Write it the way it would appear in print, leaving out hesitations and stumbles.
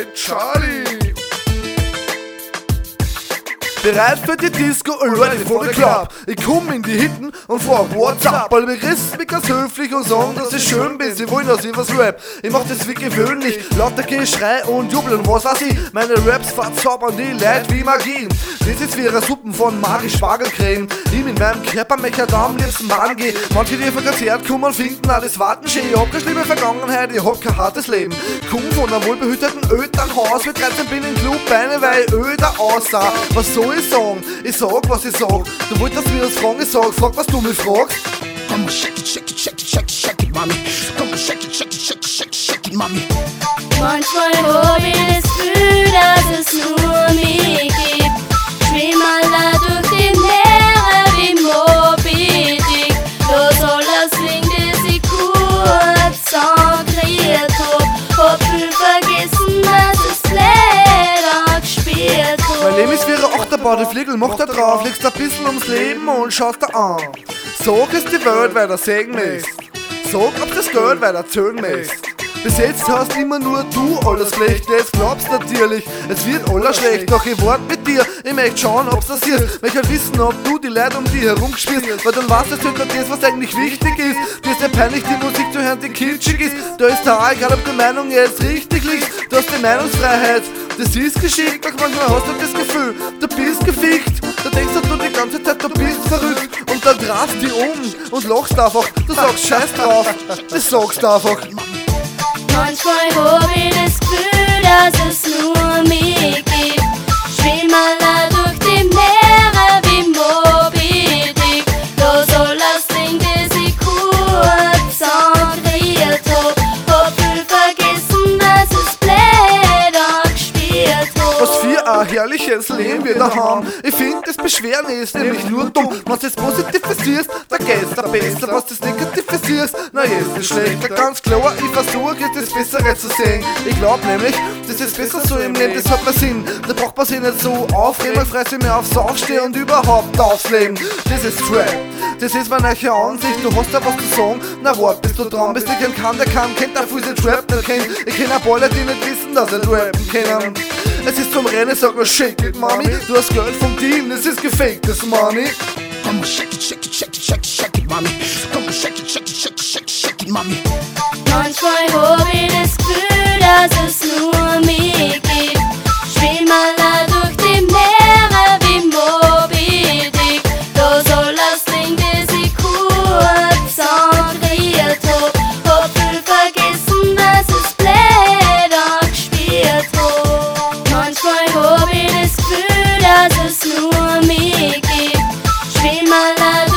Charlie. Bereit für die Disco, ready for the club. Ich komm in die Hitten und frag what's up. Alle begrüßen mich ganz höflich und sagen, dass ich schön bin. Sie wollen, dass ich was rap. Ich mach das wie gewöhnlich, lauter Geschrei und Jubeln, was weiß ich. Meine Raps verzaubern die Leute wie Magie. Das ist wie ihre Suppen von magisch Spargelcreme. Ich mit meinem Körpermecher da am liebsten Mann geh. Manche, die von Konzert kommen, finden alles warten schön. Ich hab keine schlimme Vergangenheit, ich hab kein hartes Leben. Komm von einem wohlbehüteten Elternhaus. Mit 13 bin in Club Beine, weil ich öder aussah. Was soll ich sagen? Ich sag, was ich sag. Du wolltest mir das fragen, ich sag, frag, was du mich fragst. Come on, shake it, shake it, shake it, shake it, shake it, mommy. Come on, shake it, shake it, shake it, shake it, shake it, mommy. Manchmal hab ich das Gefühl, dass es nur mich gibt. Schwimm alle durch die Meere wie Moby Dick. Los alles Ding, das ich kurz angekriegt hab viel vergessen, dass es Blätter gespielt hab. Mein Leben ist wie eine Achterbahn, die Fliegel macht da drauf. Legst ein bisschen ums Leben und schaust da an. Sag es die Welt, weil du sägen möchtest. Sag, ob das Geld, weil du erzählen möchtest. Bis jetzt hast immer nur du alles schlecht. Jetzt glaubst natürlich, es wird alles schlecht. Doch ich wart mit dir, ich möchte schauen, ob's passiert. Möchte halt wissen, ob du die Leute um dich herum spürst. Weil dann weißt du nicht das, was eigentlich wichtig ist. Dir ist ja peinlich, die Musik zu hören, die kitschig ist. Da ist da egal, ob die Meinung jetzt richtig liegt. Du hast die Meinungsfreiheit, das ist geschickt. Doch manchmal hast du das Gefühl, du bist gefickt. Da denkst du die ganze Zeit, du bist verrückt. Und dann drehst du dich um und lachst einfach. Du sagst scheiß drauf, das sagst du einfach. Manchmal hab ich das Gefühl, dass es nur mich gibt. Schwimm alle durch die Meere wie Moby Dick. Los alles Ding, das ich kurz angekriegt hab viel vergessen, dass es Blätter gespielt hab. Was für ein herrliches Leben wir da haben. Ich find, das Beschweren ist nämlich nur dumm. Was das Positive siehst, da geht's da besser. Was das Negative siehst, na jetzt ist schlechter. Ganz klar, ich versuche das Bessere zu sehen. Ich glaub nämlich, das ist besser so im Leben, das hat mehr Sinn. Da braucht man sich nicht so aufregen, man freut sich mehr aufs Aufstehen und überhaupt aufs Leben. Das ist Trap, das ist meine neue Ansicht. Du hast da was zu sagen, na wart, bis du dran bist. Ich kenn keinen, der kann, kennt der Fuß den Trap nicht kennt. Ich kenn auch alle, die nicht wissen, dass sie rappen können. Es ist zum Rennen, sag nur shake it, Mami. Du hast Geld vom Team, das ist gefaktes Money. Come on, shake it, shake it, shake it, shake it, shake it, mommy. Come on, shake it, shake it, shake it, shake it, shake it, mommy. Manchmal hab ich das Gefühl, dass es nur mich gibt. Schwimm alle durch die Meere wie Moby Dick. Los alles Ding, das ich kurz angekriegt hab viel vergessen, dass es Blätter gespielt hab. Manchmal hab ich das Gefühl, dass es nur mich gibt. Schwimm alle